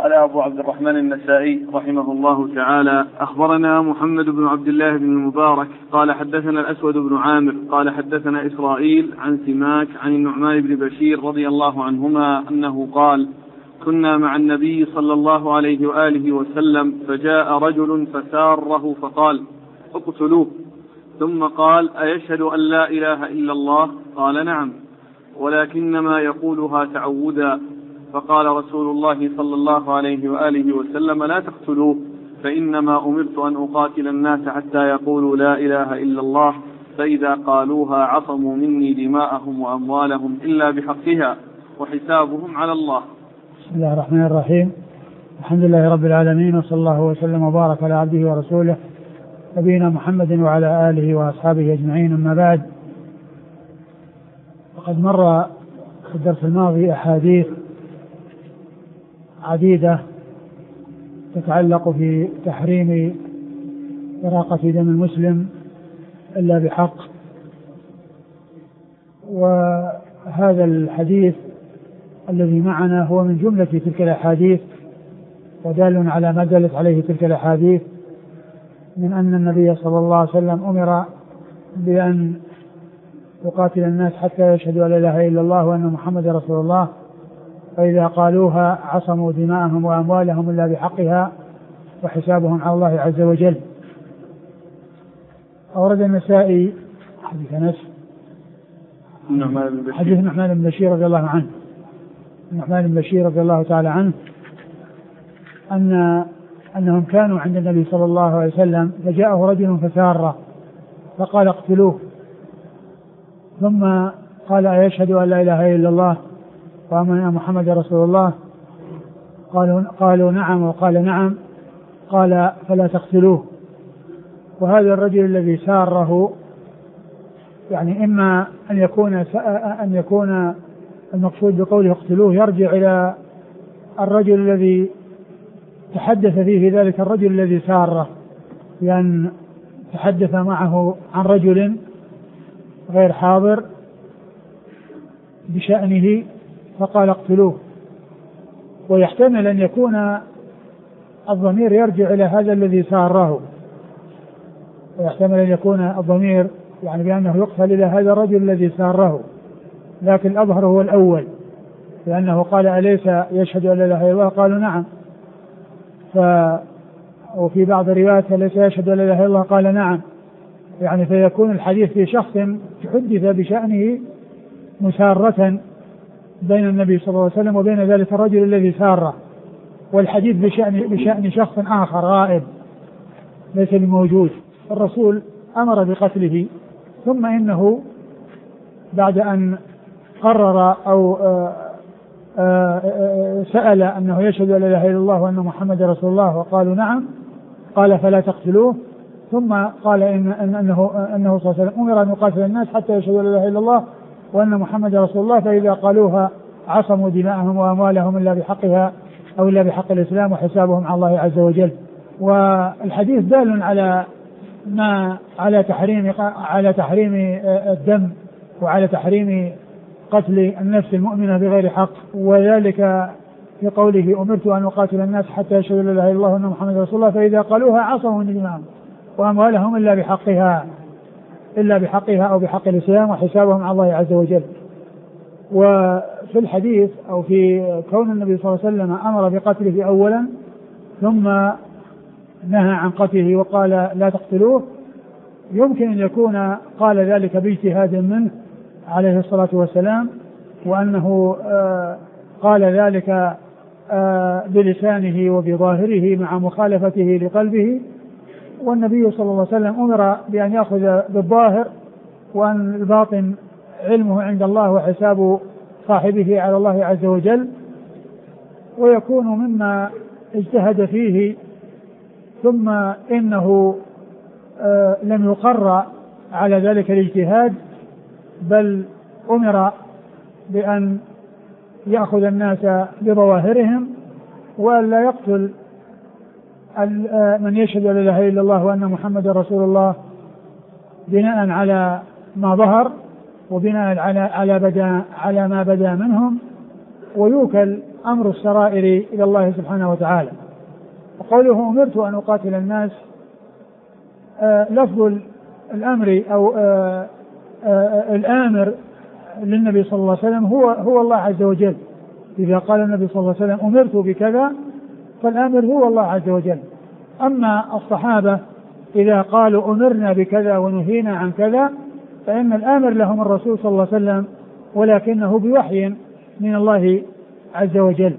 قال أبو عبد الرحمن النسائي رحمه الله تعالى: أخبرنا محمد بن عبد الله بن المبارك قال حدثنا الأسود بن عامر قال حدثنا إسرائيل عن سماك عن النعمان بن بشير رضي الله عنهما أنه قال: كنا مع النبي صلى الله عليه وآله وسلم فجاء رجل فساره فقال: اقتلوه. ثم قال: أيشهد أن لا إله إلا الله؟ قال: نعم، ولكنما يقولها تعودا. فقال رسول الله صلى الله عليه وآله وسلم: لا تقتلوه، فإنما أمرت أن أقاتل الناس حتى يقولوا لا إله إلا الله، فإذا قالوها عصموا مني دماءهم وأموالهم إلا بحقها، وحسابهم على الله. بسم الله الرحمن الرحيم. الحمد لله رب العالمين، وصلى الله وسلم وبارك على عبده ورسوله نبينا محمد وعلى آله وأصحابه أجمعين. أما بعد، وقد مر في الدرس الماضي أحاديث عديدة تتعلق في تحريم إراقة دم المسلم إلا بحق، وهذا الحديث الذي معنا هو من جملة تلك الأحاديث، ودال على ما دلت عليه تلك الأحاديث من أن النبي صلى الله عليه وسلم أمر بأن يقاتل الناس حتى يشهدوا أن لا إله إلا الله وأن محمد رسول الله، فإذا قالوها عصموا دماءهم وأموالهم إلا بحقها، وحسابهم على الله عز وجل. أورد النسائي حديث أنس حديث النعمان بن بشير رضي الله عنه، النعمان بن بشير رضي الله تعالى عنه أنهم كانوا عند النبي صلى الله عليه وسلم، فجاءه رجل فساره فقال: اقتلوه. ثم قال: أيشهد أن لا إله إلا الله وأن محمد رسول الله؟ قالوا نعم، وقال نعم. قال: فلا تقتلوه. وهذا الرجل الذي ساره يعني إما أن يكون المقصود بقوله اقتلوه يرجع إلى الرجل الذي تحدث فيه ذلك الرجل الذي ساره، لأن تحدث معه عن رجل غير حاضر بشأنه فقال: اقتلوه. ويحتمل أن يكون الضمير يرجع إلى هذا الذي ساره، ويحتمل أن يكون الضمير يعني بأنه يقتل إلى هذا الرجل الذي ساره، لكن الأظهر هو الأول، لأنه قال: أليس يشهد أن لا إله إلا الله؟ قالوا نعم. وفي بعض الروايات: أليس يشهد أن لا إله إلا الله؟ قال نعم. يعني فيكون الحديث في شخص تحدث بشأنه مسارة بين النبي صلى الله عليه وسلم وبين ذلك الرجل الذي ساره، والحديث بشأن شخص آخر غائب ليس بموجود. الرسول أمر بقتله، ثم إنه بعد أن قرر أو سأل أنه يشهد أن لا إله إلا الله وأن محمد رسول الله وقالوا نعم، قال: فلا تقتلوه. ثم قال أنه صلى الله عليه وسلم أمر أن يقاتل الناس حتى يشهدوا أن لا إله إلا الله وأن محمد رسول الله، فإذا قالوها عصموا دماءهم وأموالهم إلا بحقها أو إلا بحق الإسلام، وحسابهم على الله عز وجل. والحديث دال على تحريم الدم وعلى تحريم قتل النفس المؤمنة بغير حق، وذلك في قوله: أمرت أن أقاتل الناس حتى يشهدوا لا إله إلا الله وأن محمد رسول الله، فإذا قالوها عصموا دماءهم وأموالهم إلا بحقها أو بحق الإسلام، وحسابهم على الله عز وجل. وفي الحديث أو في كون النبي صلى الله عليه وسلم أمر بقتله أولا ثم نهى عن قتله وقال: لا تقتلوه، يمكن أن يكون قال ذلك باجتهاد منه عليه الصلاة والسلام، وأنه قال ذلك بلسانه وبظاهره مع مخالفته لقلبه، والنبي صلى الله عليه وسلم أمر بأن يأخذ بالظاهر، وأن الباطن علمه عند الله وحساب صاحبه على الله عز وجل، ويكون مما اجتهد فيه ثم إنه لم يقر على ذلك الاجتهاد، بل أمر بأن يأخذ الناس بظواهرهم وأن لا يقتل من يشهد لا إله إلا الله وأن محمد رسول الله بناء على ما ظهر وبناء على ما بدا منهم، ويوكل أمر السرائر إلى الله سبحانه وتعالى. وقوله أمرت أن أقاتل الناس، لفظ الأمر أو الآمر للنبي صلى الله عليه وسلم هو الله عز وجل. إذا قال النبي صلى الله عليه وسلم أمرت بكذا فالآمر هو الله عز وجل. أما الصحابة إذا قالوا أمرنا بكذا ونهينا عن كذا فإن الآمر لهم الرسول صلى الله عليه وسلم، ولكنه بوحي من الله عز وجل.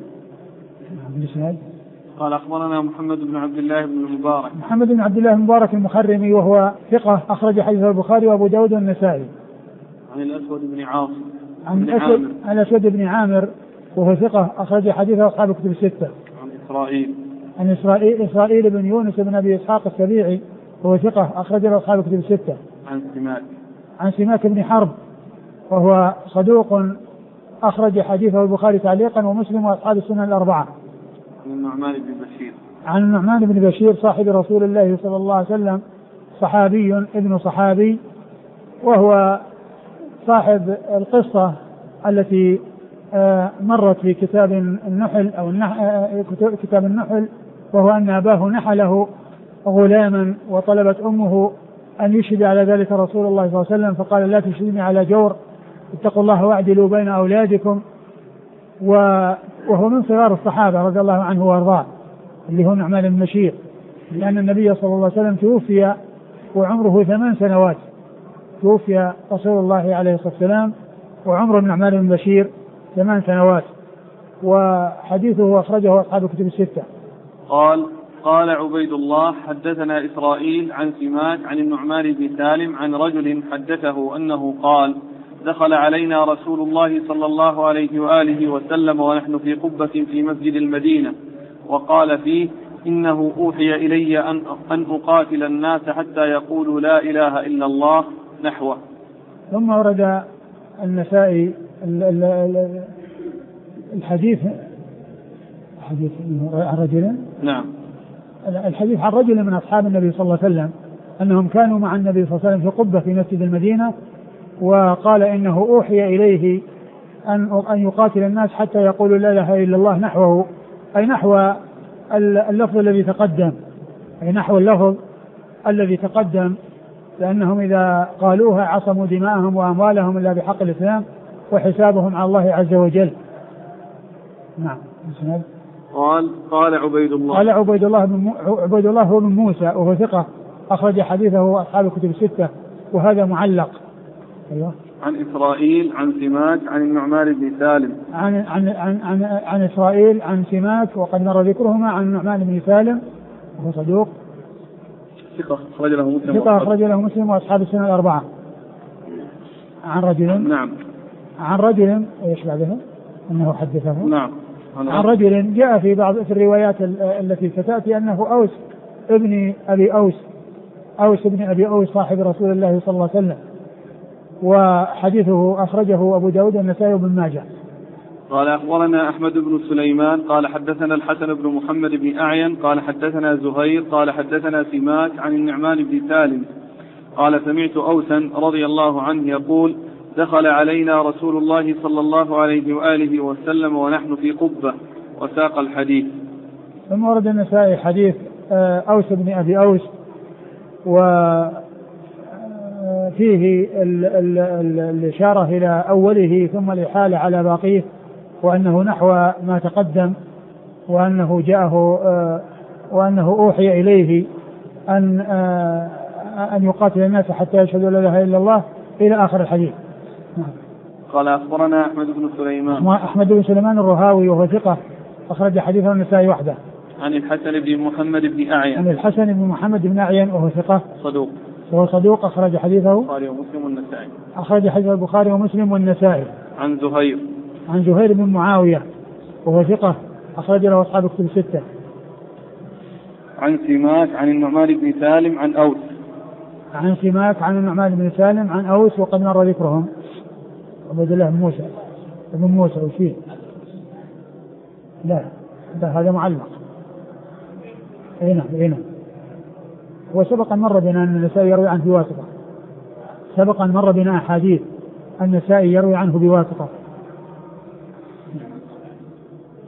قال أخبرنا محمد بن عبد الله بن المبارك. محمد بن عبد الله المبارك المخرمي وهو ثقة أخرج حديث البخاري وأبو داود والنسائي. عن الأسود بن عاصم. عن الأسود بن عامر وهو ثقة أخرج حديثه أصحاب الكتب الستة. عن إسرائيل بن يونس بن أبي إسحاق السبيعي وهو ثقة أخرج أصحاب الكتب الستة. عن سماك بن حرب وهو صدوق أخرج حديثه البخاري تعليقا ومسلم وأصحاب السنن الأربعة. عن النعمان بن بشير صاحب رسول الله صلى الله عليه وسلم، صحابي ابن صحابي، وهو صاحب القصة التي مرت في كتاب النحل أو كتاب النحل، وهو أن أباه نحله غلاما وطلبت أمه أن يشهد على ذلك رسول الله صلى الله عليه وسلم، فقال لا تشهدني على جور، اتقوا الله واعدلوا بين أولادكم. وهو من صغار الصحابة رضي الله عنه وارضاه، اللي هو نعمان بن بشير، لأن النبي صلى الله عليه وسلم توفي وعمره 8 سنوات، توفي رسول الله عليه الصلاة والسلام وعمر النعمان بن بشير 8 سنوات، وحديثه أخرجه أصحاب الكتب الستة. قال عبيد الله حدثنا إسرائيل عن سماك عن النعمان بن سالم عن رجل حدثه أنه قال دخل علينا رسول الله صلى الله عليه وآله وسلم ونحن في قبة في مسجد المدينة، وقال فيه إنه أوحي إلي أن أقاتل الناس حتى يقولوا لا إله إلا الله نحوه. ثم ورد النسائي الحديث عن رجل، نعم، الحديث عن رجل من أصحاب النبي صلى الله عليه وسلم أنهم كانوا مع النبي صلى الله عليه وسلم في قبة في مسجد المدينة، وقال إنه أوحي إليه أن يقاتل الناس حتى يقولوا لا إله إلا الله نحوه، أي نحو اللفظ الذي تقدم، أي نحو اللفظ الذي تقدم، لأنهم إذا قالوها عصموا دماءهم وأموالهم إلا بحق الإسلام وحسابهم على الله عز وجل. نعم. قال عبيد الله هو بن موسى وهو ثقة أخرج حديثه أصحاب الكتب الستة، وهذا معلق. أيوة. عن إسرائيل عن سماك عن النعمان بن سالم. عن إسرائيل عن سماك وقد مر ذكرهما عن النعمان بن سالم وهو صدوق ثقة أخرج له مسلم وأصحاب السنن الأربعة. عن رجل، نعم، عن رجل ايش بعده انه حدثه، نعم، عن رجل جاء في بعض الروايات التي ستأتي أنه أوس ابن أبي أوس صاحب رسول الله صلى الله عليه وسلم، وحديثه أخرجه أبو داود والنسائي وابن ماجه. قال أخبرنا أحمد بن سليمان قال حدثنا الحسن بن محمد بن أعين قال حدثنا زهير قال حدثنا سماك عن النعمان بن سالم قال سمعت أوسا رضي الله عنه يقول دخل علينا رسول الله صلى الله عليه وآله وسلم ونحن في قبة، وساق الحديث. ثم ورد النسائي حديث أوس بن أبي أوس، وفيه الإشارة إلى أوله ثم الإحالة على باقيه، وأنه نحو ما تقدم، وأنه جاءه وأنه أوحي إليه أن يقاتل الناس حتى يشهدوا لا إله إلا الله إلى آخر الحديث. قال أخبرنا أحمد بن سليمان الرهاوي وهو ثقة أخرج حديثه النسائي وحده. عن الحسن بن محمد بن أعين وهو ثقة صدوق أخرج حديثه البخاري ومسلم والنسائي. عن زهير بن معاوية وهو ثقة أخرج له أصحاب الكتب الستة. عن سماك عن النعمان بن سالم عن أوس. عن سماك عن النعمان بن سالم عن أوس وقد مر ذكرهم. عبد الله بن موسى وشيء لا هذا معلق. هنا وسبق مر بنا أن النسائي يروي عنه بواسطة، سبق مر بنا أحاديث النسائي يروي عنه بواسطة.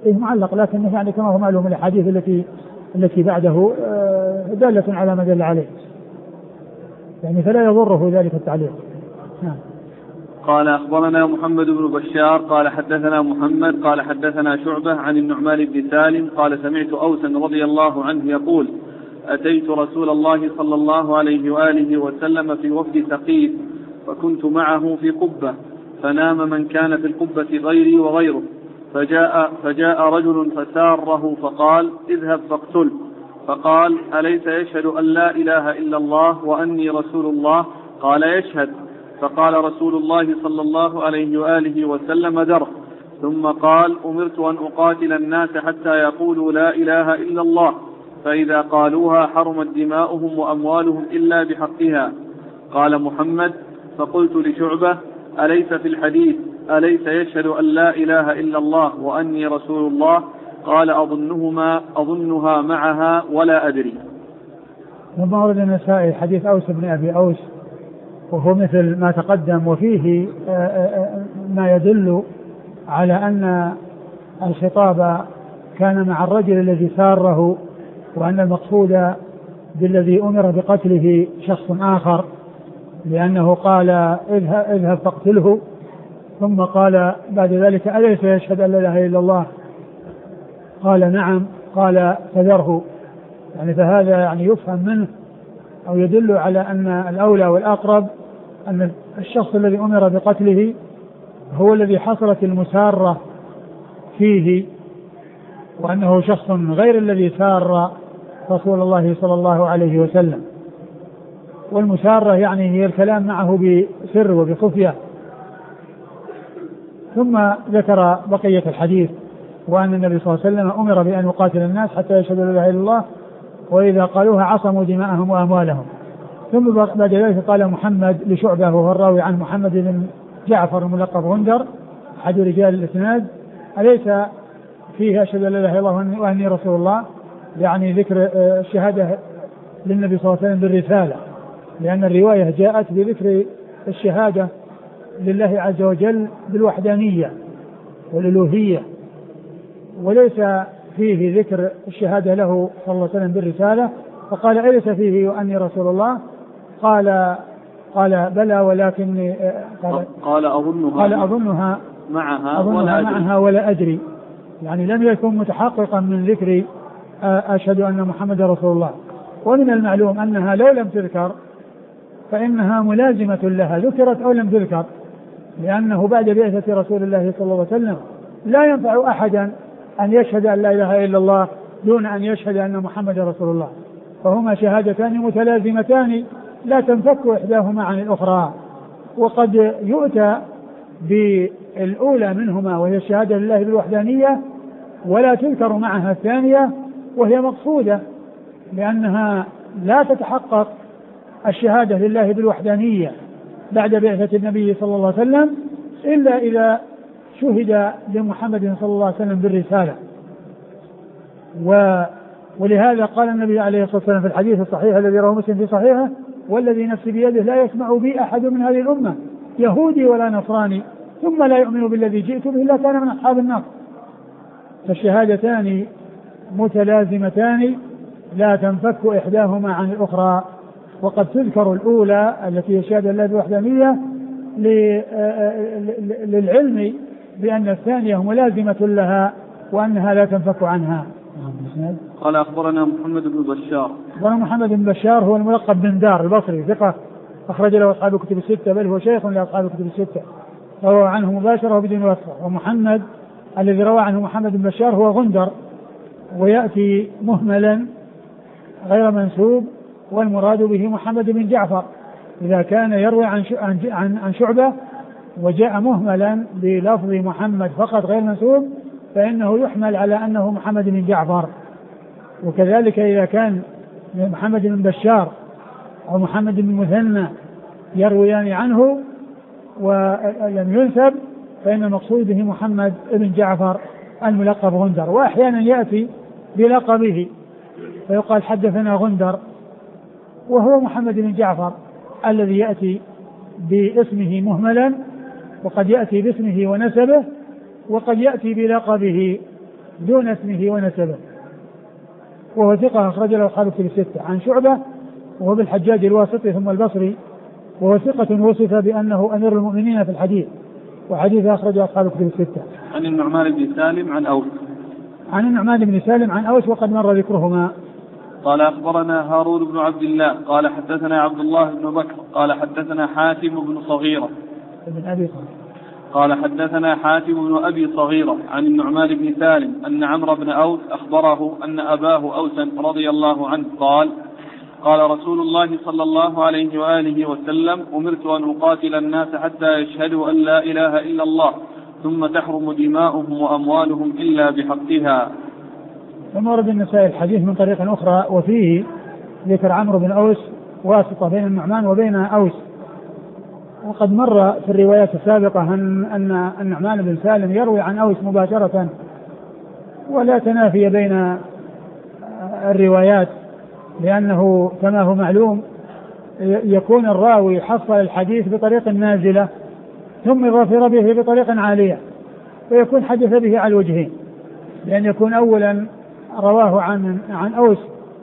معلق، لكن يعني كما هو معلوم الأحاديث التي بعده دالة على ما دل عليه، يعني فلا يضره ذلك التعليق. نعم. قال أخبرنا محمد بن بشار قال حدثنا محمد قال حدثنا شعبة عن النعمان بن سالم قال سمعت أوسا رضي الله عنه يقول أتيت رسول الله صلى الله عليه وآله وسلم في وفد ثقيف فكنت معه في قبة فنام من كان في القبة غيري وغيره فجاء رجل فساره فقال اذهب فاقتله، فقال أليس يشهد أن لا إله إلا الله وأني رسول الله؟ قال يشهد. فقال رسول الله صلى الله عليه وآله وسلم دره، ثم قال أمرت أن أقاتل الناس حتى يقولوا لا إله إلا الله، فإذا قالوها حرمت دماؤهم وأموالهم إلا بحقها. قال محمد فقلت لشعبة أليس في الحديث أليس يشهد أن لا إله إلا الله وأني رسول الله؟ قال أظنها معها ولا أدري. ثم ورد النسائي حديث أوس بن أبي أوس وهو مثل ما تقدم، وفيه ما يدل على أن الخطاب كان مع الرجل الذي ساره، وأن المقصود بالذي أمر بقتله شخص آخر، لأنه قال اذهب فاقتله، ثم قال بعد ذلك أليس يشهد أن لا إله إلا الله؟ قال نعم، قال فذره. يعني فهذا يعني يفهم منه أو يدل على أن الأولى والأقرب أن الشخص الذي أمر بقتله هو الذي حصلت المسارة فيه، وأنه شخص غير الذي سار رسول الله صلى الله عليه وسلم. والمسارة يعني هي الكلام معه بسر وبخفية. ثم ذكر بقية الحديث، وأن النبي صلى الله عليه وسلم أمر بأن يقاتل الناس حتى يشهدوا لا إله إلا الله وإذا قالوها عصموا دماءهم وأموالهم. ثم بعد ذلك قال محمد لشعبة وهو الراوي عن محمد بن جعفر الملقب غندر أحد رجال الإسناد أليس فيه أشهد أن لا إله إلا الله وأني رسول الله، يعني ذكر الشهادة للنبي صلى الله عليه وسلم بالرسالة، لأن الرواية جاءت بذكر الشهادة لله عز وجل بالوحدانية والألوهية، وليس فيه ذكر الشهادة له صلى الله عليه وسلم بالرسالة. فقال أليس فيه وأني رسول الله؟ قال بلى ولكن قال أظنها معها ولا أدري، يعني لم يكن متحققا من ذكر أشهد أن محمد رسول الله. ومن المعلوم أنها لو لم تذكر فإنها ملازمة لها، ذكرت أو لم تذكر، لأنه بعد بعثة رسول الله صلى الله عليه وسلم لا ينفع أحدا أن يشهد أن لا إله إلا الله دون أن يشهد أن محمد رسول الله، فهما شهادتان متلازمتان لا تنفك إحداهما عن الأخرى. وقد يؤتى بالأولى منهما وهي الشهادة لله بالوحدانية ولا تذكر معها الثانية، وهي مقصودة لأنها لا تتحقق الشهادة لله بالوحدانية بعد بعثة النبي صلى الله عليه وسلم إلا إذا شهد لمحمد صلى الله عليه وسلم بالرسالة. ولهذا قال النبي عليه الصلاة والسلام في الحديث الصحيح الذي رواه مسلم في صحيحه والذي نفسي بيده لا يسمع بي أحد من هذه الأمة يهودي ولا نصراني ثم لا يؤمن بالذي جئت به إلا كان من أصحاب النار. فالشهادتان متلازمتان لا تنفك إحداهما عن الأخرى. وقد تذكر الأولى التي هي شهادة الله بالوحدانية للعلم بأن الثانية ملازمة لها وأنها لا تنفك عنها. قال أخبرنا محمد بن بشار. محمد بن بشار هو الملقب بن دار البصري ثقة أخرج له أصحاب الكتب الستة، بل هو شيخ لأصحاب الكتب الستة، روى عنه مباشرة وبدون وصفة. ومحمد الذي روى عنه محمد بن بشار هو غندر، ويأتي مهملا غير منسوب، والمراد به محمد بن جعفر إذا كان يروي عن شعبة وجاء مهملا بلفظ محمد فقط غير منسوب فإنه يحمل على أنه محمد بن جعفر. وكذلك إذا كان محمد بن بشار أو محمد بن مثنى يرويان عنه ولم ينسب فإن المقصود به محمد بن جعفر الملقب غندر. وأحيانا يأتي بلقبه فيقال حدثنا غندر، وهو محمد بن جعفر الذي يأتي باسمه مهملا، وقد يأتي باسمه ونسبه، وقد يأتي بلقبه دون اسمه ونسبه، وهو ثقة أخرج له أصحاب الكتب الستة. عن شعبة وهو بالحجاج الواسطي ثم البصري، وهو ثقة وصف بأنه أمير المؤمنين في الحديث، وحديث أخرج أصحاب الكتب الستة. عن النعمان بن سالم عن أوس. عن النعمان بن سالم عن أوس وقد مر ذكرهما. قال أخبرنا هارون بن عبد الله قال حدثنا عبد الله بن بكر قال حدثنا حاتم بن صغيرة ابن أبي صغيرة قال حدثنا حاتم بن أبي صغيرة عن النعمان بن سالم أن عمرو بن أوس أخبره أن أباه أوسا رضي الله عنه قال رسول الله صلى الله عليه وآله وسلم أمرت أن أقاتل الناس حتى يشهدوا أن لا إله إلا الله ثم تحرم دماؤهم وأموالهم إلا بحقها. ثم ورد النسائي الحديث من طريق أخرى وفيه ذكر عمرو بن أوس واسطة بين النعمان وبين أوس، وقد مر في الروايات السابقة أن النعمان بن سالم يروي عن أوس مباشرة، ولا تنافي بين الروايات، لأنه كما هو معلوم يكون الراوي حصل الحديث بطريق نازلة ثم ظفر به بطريق عالية، ويكون حدث به على الوجهين، لأن يكون أولا رواه عن أوس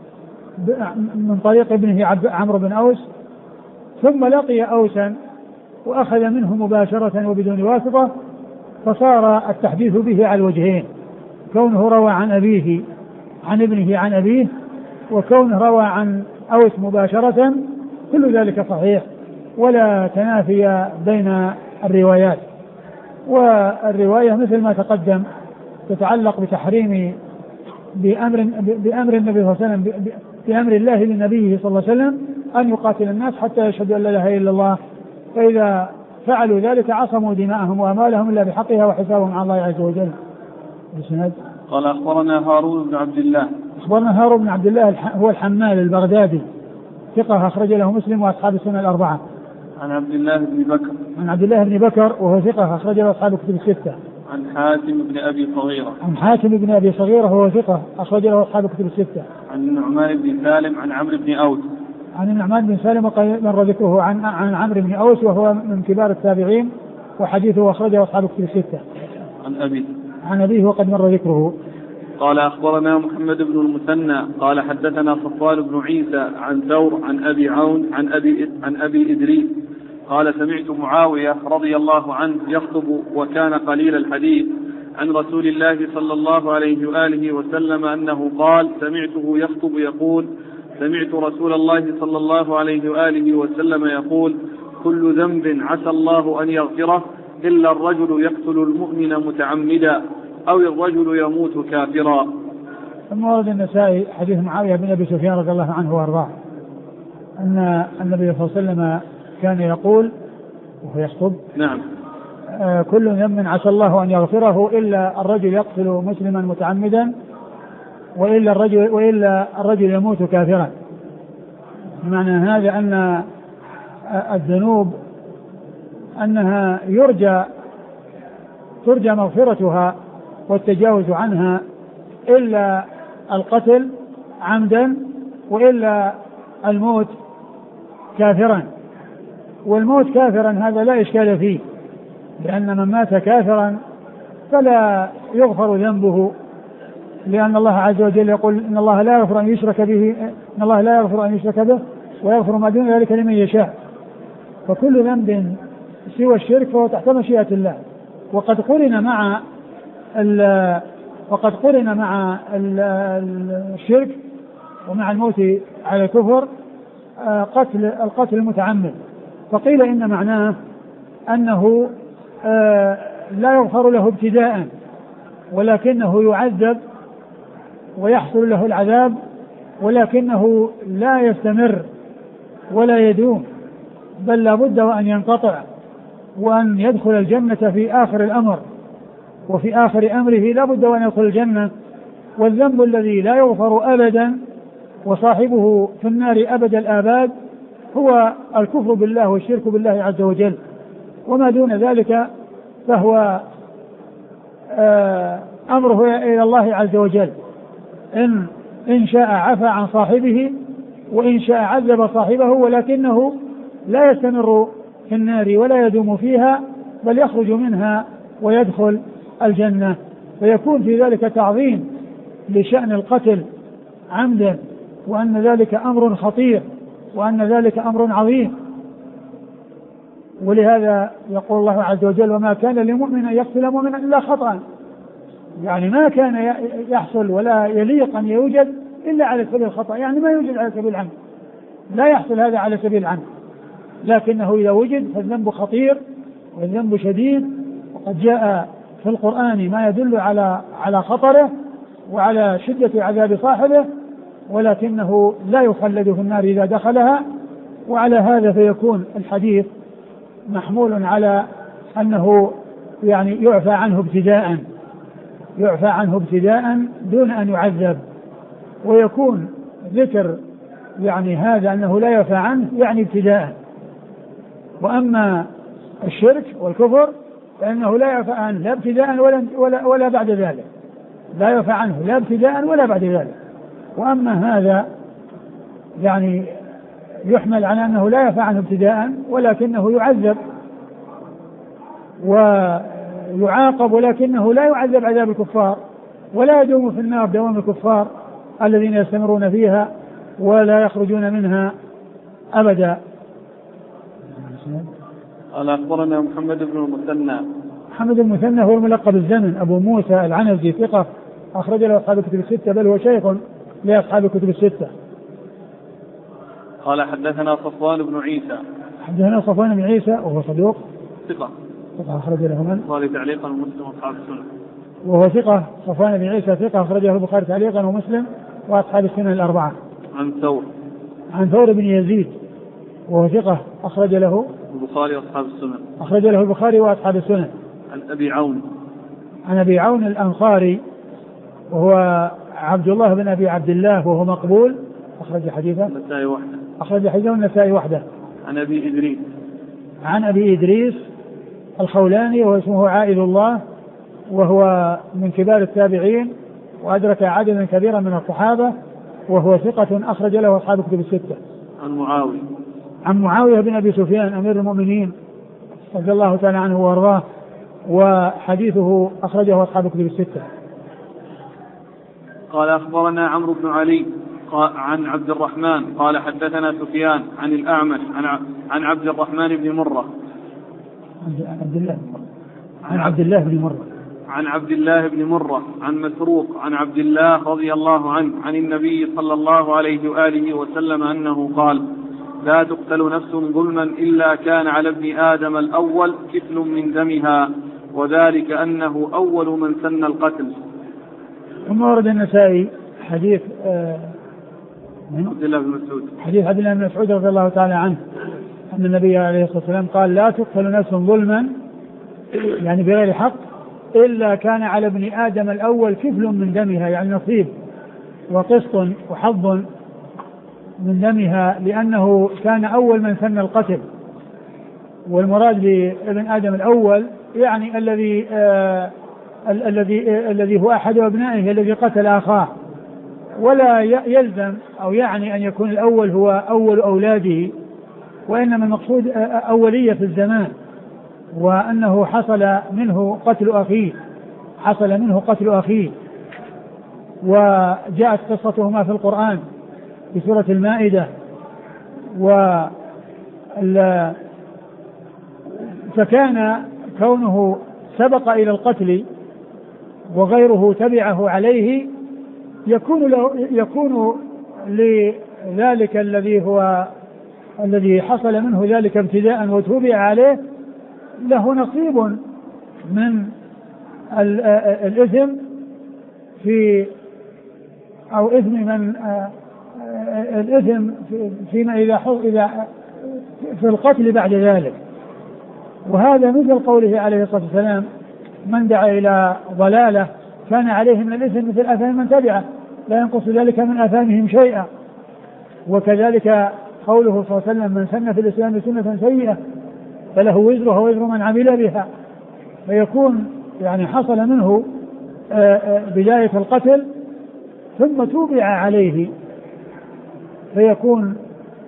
من طريق ابنه عمرو بن أوس، ثم لقي أوسا وأخذ منه مباشرة وبدون واسطة، فصار التحديث به على الوجهين، كونه روى عن أبيه عن ابنه عن أبيه، وكونه روى عن أوس مباشرة، كل ذلك صحيح ولا تنافي بين الروايات. والرواية مثل ما تقدم تتعلق بتحريم بأمر النبي صلى الله عليه وسلم، بأمر الله لنبيه صلى الله عليه وسلم أن يقاتل الناس حتى يشهدوا أن لا إله إلا الله، فإذا فعلوا ذلك عصموا دماءهم وأموالهم إلا بحقها وحسابهم على الله عز وجل. قال أخبرنا هارون بن عبد الله. أخبرنا هارون بن عبد الله هو الحمال البغدادي، ثقة أخرج له مسلم وأصحاب السنة الأربعة. عن عبد الله بن بكر. عن عبد الله بن بكر وهو ثقة أخرج له أصحاب الكتب الستة. عن حاتم بن أبي صغيرة. عن حاتم بن أبي صغيرة وهو ثقة أخرج له أصحاب الكتب الستة. عن النعمان بن سالم عن عمرو بن أوس. عن النعمان بن سالم وقد مر ذكره عن عمرو بن أوس وهو من كبار التابعين، وحديثه أخرجه أصحاب الكتب الستة. عن أبيه وقد مر ذكره. قال أخبرنا محمد بن المثنى قال حدثنا صفوان بن عيسى عن ثور عن أبي عون عن أبي إدريس قال سمعت معاوية رضي الله عنه يخطب وكان قليل الحديث عن رسول الله صلى الله عليه وآله وسلم أنه قال سمعته يخطب يقول سمعت رسول الله صلى الله عليه وآله وسلم يقول كل ذنب عسى الله أن يغفره إلا الرجل يقتل المؤمن متعمدا أو الرجل يموت كافرا. ثم ورد النسائي حديث معاوية بن أبي سفيان رضي الله عنه وأرضاه أن النبي صلى الله عليه وسلم كان يقول وهو يخطب نعم كل ذنب عسى الله أن يغفره إلا الرجل يقتل مسلما متعمدا وإلا الرجل يموت كافرا. معنى هذا أن الذنوب أنها ترجى مغفرتها والتجاوز عنها إلا القتل عمدا وإلا الموت كافرا. والموت كافرا هذا لا إشكال فيه، لأن من مات كافرا فلا يغفر ذنبه، لأن الله عز وجل يقول إن الله لا يغفر أن يشرك به ويغفر ما دون ذلك لمن يشاء. فكل ذنب سوى الشرك فهو تحت مشيئة الله. وقد قرن مع الشرك ومع الموت على الكفر القتل المتعمد، فقيل إن معناه أنه لا يغفر له ابتداء ولكنه يعذب ويحصل له العذاب، ولكنه لا يستمر ولا يدوم، بل لا بد وأن ينقطع وأن يدخل الجنة في آخر الأمر، وفي آخر أمره لا بد وأن يدخل الجنة. والذنب الذي لا يغفر أبدا وصاحبه في النار أبد الآباد هو الكفر بالله والشرك بالله عز وجل، وما دون ذلك فهو أمره إلى الله عز وجل، إن شاء عفى عن صاحبه وإن شاء عذب صاحبه، ولكنه لا يستمر في النار ولا يدوم فيها، بل يخرج منها ويدخل الجنة. فيكون في ذلك تعظيم لشأن القتل عمدا، وأن ذلك أمر خطير، وأن ذلك أمر عظيم. ولهذا يقول الله عز وجل: وما كان لمؤمن أن يقتل مؤمنا إلا خطأ. يعني ما كان يحصل ولا يليق أن يوجد إلا على سبيل الخطأ، يعني ما يوجد على سبيل العمد، لا يحصل هذا على سبيل العمد، لكنه إذا وجد فالذنب خطير والذنب شديد. وقد جاء في القرآن ما يدل على خطره وعلى شدة عذاب صاحبه، ولكنه لا يخلد في النار إذا دخلها. وعلى هذا فيكون الحديث محمول على أنه يعني يعفى عنه ابتداء دون أن يعذب، ويكون ذكر يعني هذا أنه لا يعفى عنه يعني ابتداء. وأما الشرك والكفر فإنه لا يعفى عنه لا ابتداء ولا بعد ذلك، لا يعفى عنه لا ابتداء ولا بعد ذلك. وأما هذا يعني يحمل على أنه لا يعفى عنه ابتداء، ولكنه يعذب ويعاقب، ولكنه لا يعذب عذاب الكفار، ولا يدوم في النار دوام الكفار الذين يستمرون فيها ولا يخرجون منها أبدا. قال أخبرنا محمد بن المثنى. محمد بن المثنى هو الملقب الزمن أبو موسى العنزي، ثقة أخرج له أصحاب الكتب الستة، بل هو شيخ لأصحاب الكتب الستة. قال حدثنا صفوان بن عيسى. حدثنا صفوان بن عيسى وهو صدوق ثقة أخرج له من؟ البخاري تعليقا ومسلم وأصحاب السنن. وهو ثقة. صفوان بن عيسى ثقة أخرجه البخاري تعليقا ومسلم وأصحاب السنن الأربعة. عن ثور بن يزيد وهو ثقة أخرج له البخاري وأصحاب السنن. أخرج له البخاري وأصحاب السنن. عن أبي عون الأنصاري وهو عبد الله بن أبي عبد الله وهو مقبول، أخرج حديثه النسائي وحده. عن أبي إدريس الخولاني وهو اسمه عائذ الله، وهو من كبار التابعين وأدرك عددا كبيرا من الصحابة، وهو ثقة أخرج له أصحاب الكتب الستة. عن معاوية بن أبي سفيان أمير المؤمنين رضي الله تعالى عنه وارضاه، وحديثه أخرجه أصحاب الكتب الستة. قال أخبرنا عمرو بن علي عن عبد الرحمن قال حدثنا سفيان عن الأعمش عن عبد الرحمن بن مرة عن عبد الله بن مرة عن مسروق عن عبد الله رضي الله عنه عن النبي صلى الله عليه وآله وسلم أنه قال: لا تقتل نفس ظلما إلا كان على ابن آدم الأول كفل من دمها، وذلك أنه أول من سن القتل. ثم ورد النسائي حديث عبد الله بن مسعود رضي الله تعالى عنه أن النبي عليه الصلاة والسلام قال: لا تقتل نفس ظلما يعني بغير حق إلا كان على ابن آدم الأول كفل من دمها، يعني نصيب وقسط وحظ من دمها، لأنه كان أول من سن القتل. والمراد بابن آدم الأول يعني الذي هو أحد أبنائه الذي قتل أخاه، ولا يلزم أو يعني أن يكون الأول هو أول أولاده، وإنما المقصود أولية في الزمان، وأنه حصل منه قتل أخيه. وجاءت قصتهما في القرآن في سورة المائدة. فكان كونه سبق إلى القتل وغيره تبعه عليه يكون لذلك الذي حصل منه ذلك ابتداء وتوبع عليه له نصيب من الإثم في أو إثم من الإثم فيما إذا في القتل بعد ذلك. وهذا مثل قوله عليه الصلاة والسلام: من دعا إلى ضلالة كان عليه من الإثم مثل آثام من تبعه لا ينقص ذلك من آثامهم شيئا. وكذلك قوله صلى الله عليه وسلم: من سن في الإسلام سنة سيئة فله وزرها ووزر من عمل بها. فيكون يعني حصل منه بداية القتل ثم توبع عليه، فيكون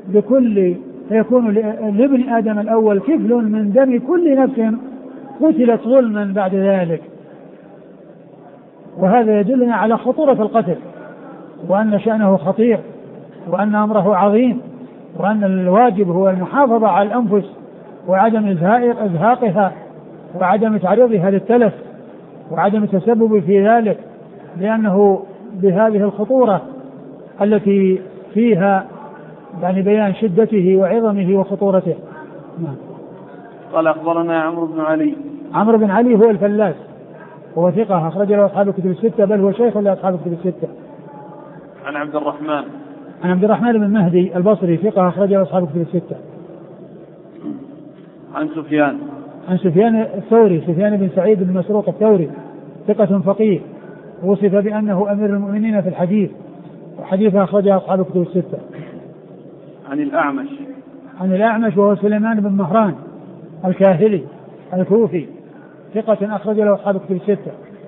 لابن آدم الأول كفل من دم كل نفس قتلت ظلما بعد ذلك. وهذا يدلنا على خطورة القتل، وأن شأنه خطير، وأن أمره عظيم، وأن الواجب هو المحافظة على الأنفس وعدم إزهاقها وعدم تعريضها للتلف وعدم التسبب في ذلك، لأنه بهذه الخطورة التي فيها يعني بيان شدته وعظمه وخطورته. قال أخبرنا عمرو بن علي. عمرو بن علي هو الفلاس، هو ثقة أخرج له أصحاب الكتب الستة، بل هو شيخ لأصحاب الكتب الستة. عن عبد الرحمن. عن عبد الرحمن بن مهدي البصري ثقة أخرج له أصحاب الكتب الستة. عن سفيان. عن سفيان الثوري، سفيان بن سعيد بن مسروق الثوري ثقة فقيه، وصف بأنه أمير المؤمنين في الحديث، وحديثه أخرجه أصحاب الكتب الستة. عن الأعمش. عن الأعمش وهو سليمان بن مهران الكاهلي الكوفي ثقة أخرج له أصحاب الكتب الستة.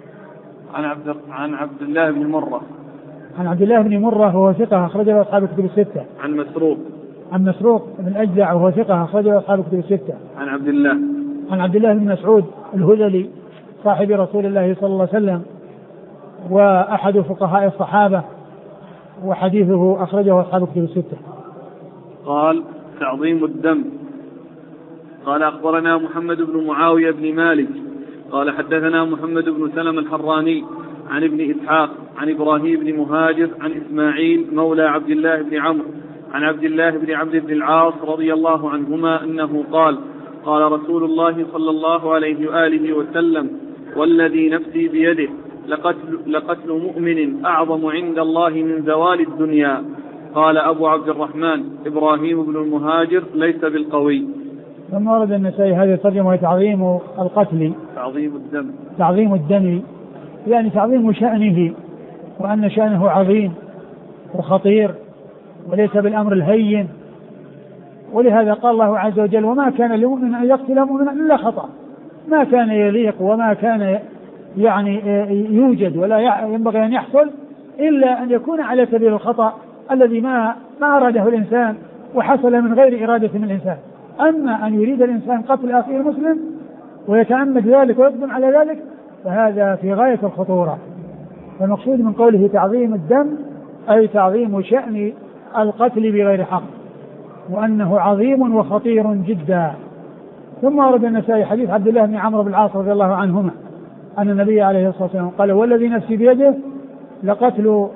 عن عبد الله بن مرة. عن عبد الله بن مرة وهو ثقة أخرج له أصحاب الكتب الستة. عن مسروق. عن مسروق بن أجدع وهو ثقة أخرج له أصحاب الكتب الستة. عن عبد الله. عن عبد الله بن مسعود الهذلي صاحب رسول الله صلى الله عليه وسلم وأحد فقهاء الصحابة، وحديثه أخرجه أصحاب الكتب الستة. قال تعظيم الدم. قال أخبرنا محمد بن معاوية بن مالك قال حدثنا محمد بن سلمة الحراني عن ابن إسحاق عن إبراهيم بن مهاجر عن إسماعيل مولى عبد الله بن عمرو عن عبد الله بن عمرو بن العاص رضي الله عنهما أنه قال قال رسول الله صلى الله عليه وآله وسلم والذي نفسي بيده لقتل مؤمن أعظم عند الله من زوال الدنيا. قال أبو عبد الرحمن إبراهيم بن المهاجر ليس بالقوي. ثم ورد النسائي هذه الترجمة وهي تعظيم القتل، تعظيم الدم يعني تعظيم شأنه، وأن شأنه عظيم وخطير وليس بالأمر الهين. ولهذا قال الله عز وجل وما كان لمؤمن أن يقتل مؤمنا إلا خطأ، ما كان يليق وما كان يعني يوجد ولا ينبغي أن يحصل إلا أن يكون على سبيل الخطأ الذي ما أراده الإنسان وحصل من غير إرادة من الإنسان. أما أن يريد الإنسان قتل أخيه المسلم ويتعمد ذلك ويقدم على ذلك فهذا في غاية الخطورة. فالمقصود من قوله تعظيم الدم أي تعظيم شأن القتل بغير حق، وأنه عظيم وخطير جدا. ثم ورد النسائي حديث عبد الله بن عمرو بن العاص رضي الله عنهما أن النبي عليه الصلاة والسلام قال والذي نفسي بيده لقتل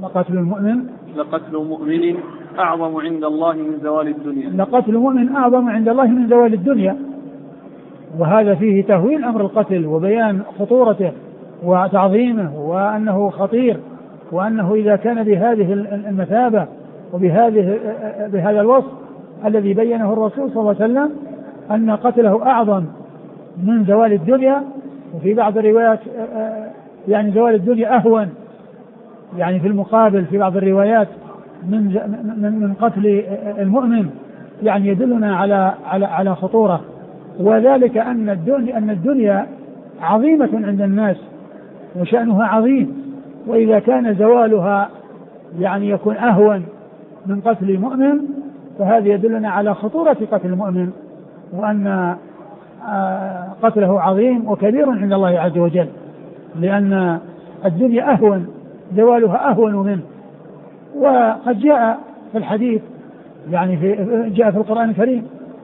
مؤمن أعظم عند الله من زوال الدنيا. لقتل مؤمن أعظم عند الله من زوال الدنيا. وهذا فيه تهويل أمر القتل وبيان خطورته وتعظيمه وأنه خطير، وأنه إذا كان بهذه المثابة بهذا الوصف الذي بينه الرسول صلى الله عليه وسلم أن قتله أعظم من زوال الدنيا. وفي بعض الروايات يعني زوال الدنيا أهون، يعني في المقابل في بعض الروايات من قتل المؤمن، يعني يدلنا على خطورة. وذلك أن الدنيا عظيمة عند الناس وشأنها عظيم، وإذا كان زوالها يعني يكون أهون من قتل المؤمن فهذا يدلنا على خطورة قتل المؤمن، وأن قتله عظيم وكبير عند الله عز وجل، لأن الدنيا أهون، زوالها أهون منه. وقد جاء في الحديث يعني جاء في القرآن الكريم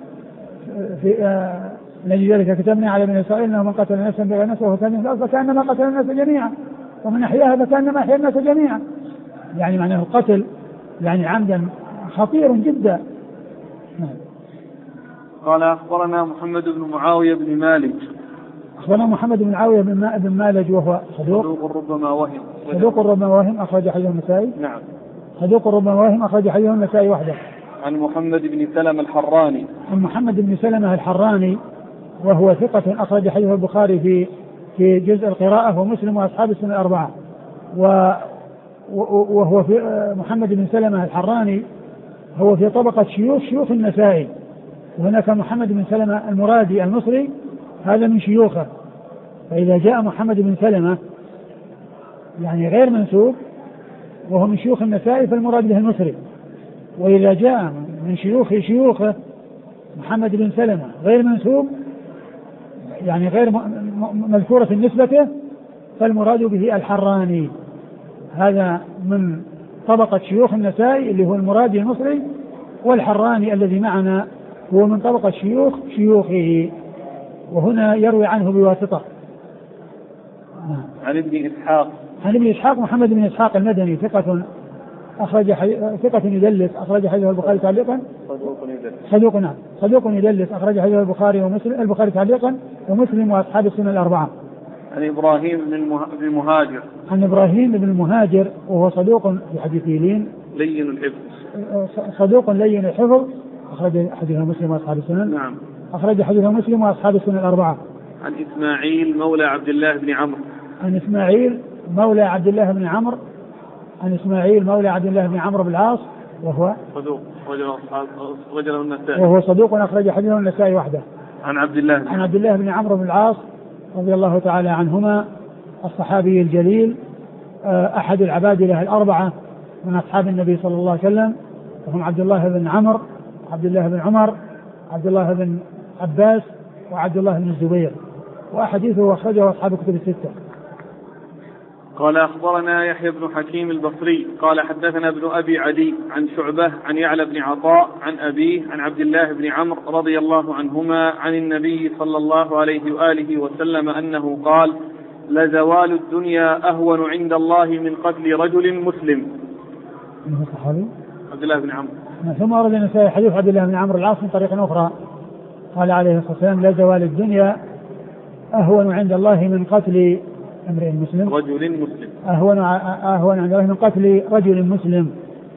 الذي ذلك كتبنا على بني إسرائيل أنه من قتل نفسا بغير نفس وهو كان في الأرض فكأنما قتل الناس جميعا ومن أحياها فكأنما أحيا الناس جميعا. يعني معناه القتل يعني عمدا خطير جدا. قال أخبرنا محمد بن معاوية بن مالك. أخبرنا محمد بن معاوية بن مالك وهو صدوق ربما وهم أخرج حديث النسائي. نعم. صدوق ربما وهم أخرج حديث النسائي وحده. عن محمد بن سلمة الحراني. عن محمد بن سلمة الحراني وهو ثقة أخرج حديث البخاري في جزء القراءة ومسلم وأصحاب السنة الأربعة. وهو في محمد بن سلمة الحراني هو في طبقة شيوخ النسائي. وهناك محمد بن سلمة المرادي المصري هذا من شيوخه. فإذا جاء محمد بن سلمة يعني غير منسوب وهو من شيوخ النسائي فالمراد به المصري. وإذا جاء من شيوخه محمد بن سلمة غير منسوب يعني غير مذكورة في نسبته فالمراد به الحراني، هذا من طبقة شيوخ النسائي اللي هو المرادي المصري، والحراني الذي معنا هو من طبقة شيوخه، وهنا يروي عنه بواسطة. عن ابن إسحاق محمد بن إسحاق المدني ثقة يدلس، أخرج حديثه البخاري تعليقا. صدوق يدلس، أخرج حديثه البخاري تعليقا ومسلم وأصحاب السنن الأربعة. عن إبراهيم بن المهاجر. عن إبراهيم بن المهاجر وهو صدوق في حديثه لين الحفظ. صدوق لين الحفظ، أخرج حديثه مسلم وأصحاب السنن. نعم. أخرج حديثه مسلم وأصحاب السنن الأربعة. عن إسماعيل مولى عبد الله بن عمرو. عن إسماعيل مولى عبد الله بن عمرو. عن إسماعيل مولى عبد الله بن عمرو بن العاص وهو صدوق رجل النسائي. وهو صدوق أخرج حديثه النسائي وحده. عن عبد الله بن عمرو بن العاص رضي الله تعالى عنهما، الصحابي الجليل، أحد العبادلة الأربعة من أصحاب النبي صلى الله عليه وسلم، وهم عبد الله بن عمرو، عبد الله بن عمر، عبد الله بن عباس، وعبد الله بن الزبير، وأحاديثه أخرجه أصحاب كتب الستة. قال أخبرنا يحيى بن حكيم البصري قال حدثنا ابن أبي عدي عن شعبة عن يعلى بن عطاء عن أبيه عن عبد الله بن عمرو رضي الله عنهما عن النبي صلى الله عليه وآله وسلم أنه قال: لزوال الدنيا أهون عند الله من قتل رجل مسلم. من الصحابي عبد الله بن عمرو. ثم ورد النسائي حديث عبد الله بن عمرو العاص من طريق أخرى، قال عليه الصلاة والسلام: لزوال الدنيا أهون عند الله من قتل امرئ مسلم، رجل مسلم، أهون عند الله من قتل رجل مسلم،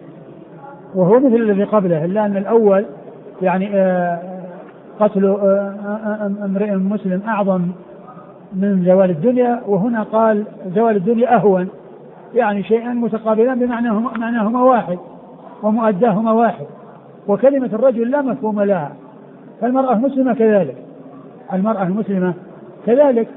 وهو مثل الذي قبله، إلا أن الأول يعني قتل امرئ مسلم أعظم من زوال الدنيا، وهنا قال زوال الدنيا أهون، يعني شيئا متقابلان بمعناهما واحد ومؤداهما واحد، وكلمة الرجل لا مفهوم لها، فالمرأة المسلمة كذلك، المرأة المسلمة كذلك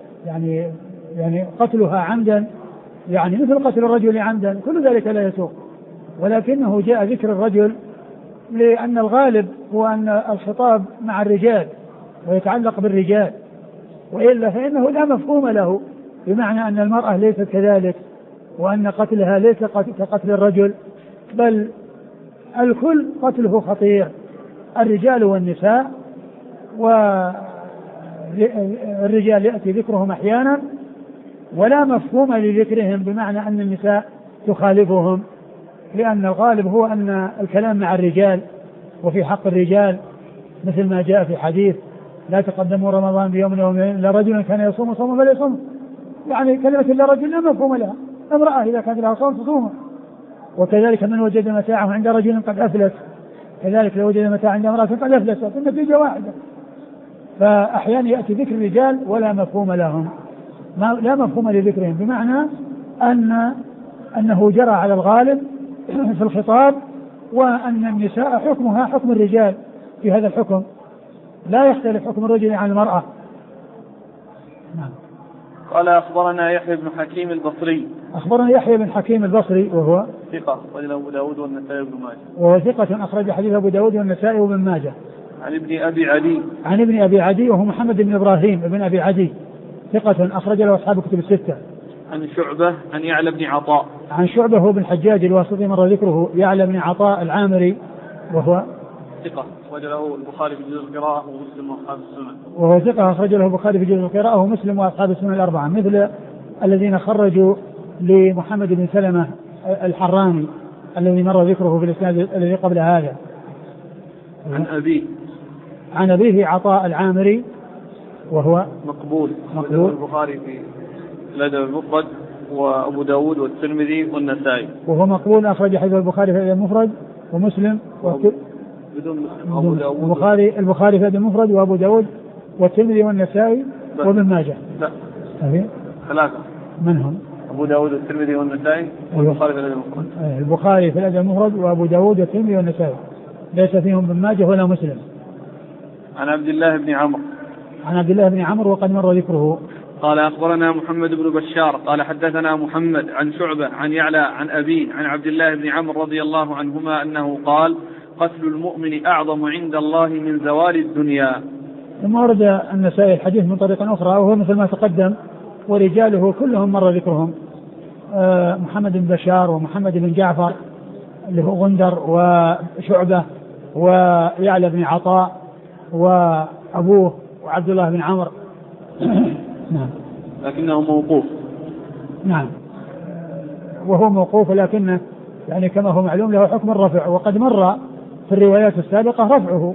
يعني قتلها عمدا يعني مثل قتل الرجل عمدا، كل ذلك لا يسوق، ولكنه جاء ذكر الرجل لأن الغالب هو أن الخطاب مع الرجال ويتعلق بالرجال، وإلا فإنه لا مفهوم له، بمعنى أن المرأة ليست كذلك، وأن قتلها ليس كقتل الرجل، بل الكل قتله خطير، الرجال والنساء، والرجال يأتي ذكرهم أحيانا ولا مفهوم لذكرهم، بمعنى أن النساء تخالفهم، لأن الغالب هو أن الكلام مع الرجال وفي حق الرجال، مثل ما جاء في حديث: لا تقدموا رمضان بيوم يومين إلا رجل كان يصوم صوما فليصوم، يعني كلمة إلا رجل لا مفهوم لها، امرأة إذا كانت لها صوم تصوم، وكذلك من وجد متاعه عند رجل قد أفلس، كذلك لو وجد متاع عند امرأة قد أفلست، النتيجة واحدة. فأحيانا يأتي ذكر الرجال ولا مفهوم لهم، لا مفهوم لذكرهم، بمعنى أنه جرى على الغالب في الخطاب، وأن النساء حكمها حكم الرجال في هذا الحكم، لا يختلف حكم الرجل عن المرأة. نعم. قال أخبرنا يحيى بن حكيم البصري. أخبرنا يحيى بن حكيم البصري وهو ثقة أخرج أبو داود والنسائي وابن ماجه. وهو ثقة أخرج حديث أبو داود والنسائي وابن ماجه. عن ابن أبي عدي. عن ابن أبي عدي وهو محمد بن إبراهيم بن أبي عدي، ثقة أخرج له أصحاب كتب الستة. عن شعبة عن يعلى بن عطاء. عن شعبة هو بن الحجاج الواسطي مر ذكره، يعلى بن عطاء العامري وهو ثقة أخرج له البخاري في جزء القراءة ومسلم وأصحاب السنن. وهو ثقة أخرج له البخاري في جزء القراءة ومسلم وأصحاب السنن الأربعة، مثل الذين خرجوا لمحمد بن سلمة الحراني الذي مر ذكره في الإسناد الذي قبل هذا. عن أبيه عطاء العامري وهو مقبول. البخاري في الأدب المفرد وأبو داود والترمذي والنسائي. وهو مقبول أخرج حديث البخاري في الأدب المفرد ومسلم البخاري في الأدب المفرد وأبو داود والترمذي والنسائي وابن ماجه. لا. ثلاثة. من هم؟ أبو داود والترمذي والنسائي والبخاري في الأدب المفرد. البخاري في الأدب المفرد وأبو داود والترمذي والنسائي، ليس فيهم ابن ماجه ولا مسلم. عن عبد الله بن عمرو. عن عبد الله بن عمرو وقد مر ذكره. قال أخبرنا محمد بن بشار قال حدثنا محمد عن شعبة عن يعلى عن أبيه عن عبد الله بن عمرو رضي الله عنهما أنه قال: قتل المؤمن أعظم عند الله من زوال الدنيا. ثم ورد النسائي الحديث من طريق أخرى وهو مثل ما تقدم، ورجاله كلهم مر ذكرهم، محمد بن بشار ومحمد بن جعفر اللي هو غندر وشعبة ويعلى بن عطاء وأبوه وعبد الله بن عمرو. نعم. لكنه موقوف. نعم وهو موقوف، لكنه يعني كما هو معلوم له حكم الرفع، وقد مر في الروايات السابقة رفعه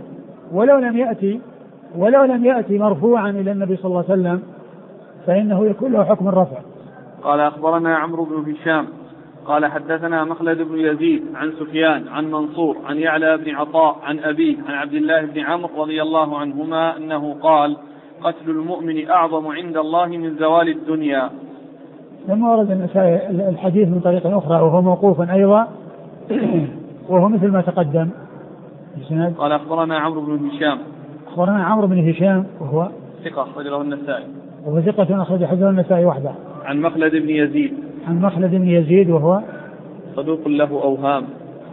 ولو لم يأتي مرفوعا إلى النبي صلى الله عليه وسلم فإنه يكون له حكم الرفع. قال أخبرنا عمرو بن هشام قال حدثنا مخلد بن يزيد عن سفيان عن منصور عن يعلى بن عطاء عن أبيه عن عبد الله بن عمرو رضي الله عنهما أنه قال قتل المؤمن أعظم عند الله من زوال الدنيا. لما ورد الحديث من طريق أخرى وهو موقوفا أيضا وهو مثل ما تقدم. قال أخبرنا عمرو بن هشام أخبرنا عمرو بن هشام وهو ثقة أخرج له النسائي وهو ثقة أخرج حديثه النسائي وحده. عن مخلد بن يزيد عن مخلد بن يزيد وهو صدوق له أوهام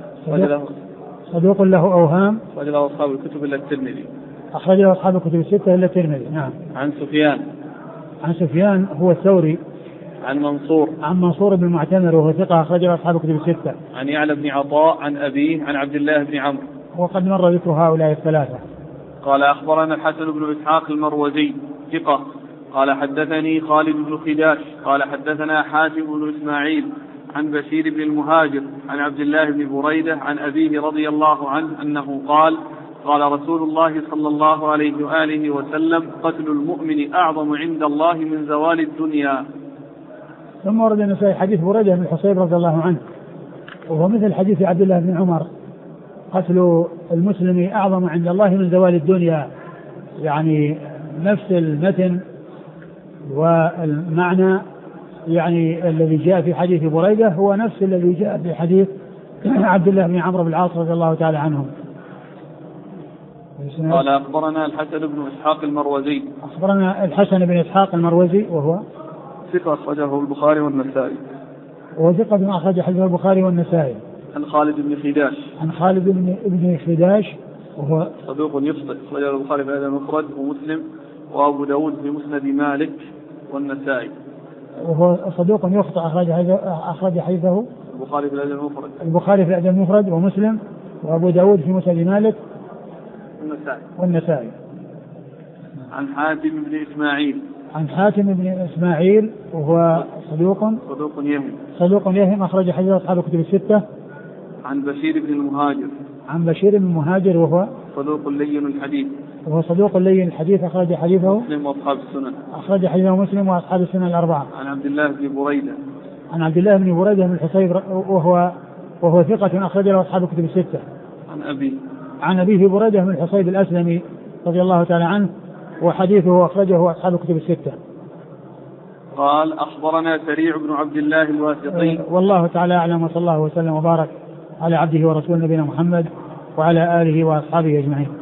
أخرج له أصحاب الكتب إلا الترمذي. أخرج له أصحاب الكتب الستة إلا الترمذي. نعم. عن سفيان هو الثوري. عن منصور بن المعتمر وهو ثقة أخرج له أصحاب الكتب الستة. عن يعلى بن عطاء عن أبيه عن عبد الله بن عمرو. وقد مر ذكر هؤلاء الثلاثة. قال أخبرنا الحسن بن إسحاق المروزي ثقة قال حدثني خالد بن خداش قال حدثنا حاتم بن إسماعيل عن بشير بن المهاجر عن عبد الله بن بريدة عن أبيه رضي الله عنه أنه قال قال رسول الله صلى الله عليه وآله وسلم قتل المؤمن أعظم عند الله من زوال الدنيا. ثم ورد النسائي حديث بريدة بن الحصيب رضي الله عنه وهو مثل حديث عبد الله بن عمر قتل المسلم أعظم عند الله من زوال الدنيا، يعني نفس المتن والمعنى يعني الذي جاء في حديث بريدة هو نفس الذي جاء في حديث عبد الله بن عمرو بن العاص رضي الله تعالى عنهم. قال أخبرنا الحسن بن إسحاق المروزي أخبرنا الحسن بن إسحاق المروزي وهو ثقة أخرجه البخاري والنسائي. وهو ثقة أخرج حديث البخاري والنسائي. عن خالد بن خداش وهو صدوق يخطئ أخرجه البخاري في الأدب المفرد ومسلم وأبو داود في مسند مالك والنسائي. وهو صدوق يخطئ أخرج حديثه البخاري في الأدب المفرد ومسلم وأبو داود في مسند مالك والنسائي. عن حاتم بن إسماعيل وهو صدوق يهم أخرج حديث أصحاب الكتب الستة. عن بشير بن المهاجر وهو صدوق لين الحديث أخرج حديثه مسلم وأصحاب السنن. أخرج حديثه مسلم وأصحاب السنن الأربعة. عن عبد الله بن بريدة بن الحصيب وهو ثقة أخرج له أصحاب الكتب الستة. عن أبيه بريدة بن الحصيب الأسلمي رضي الله تعالى عنه وحديثه أخرجه أصحاب الكتب الستة. قال أخبرنا سريع بن عبد الله الواسطي. والله تعالى أعلم وصلى الله وسلم وبارك على عبده ورسوله نبينا محمد وعلى آله وأصحابه أجمعين.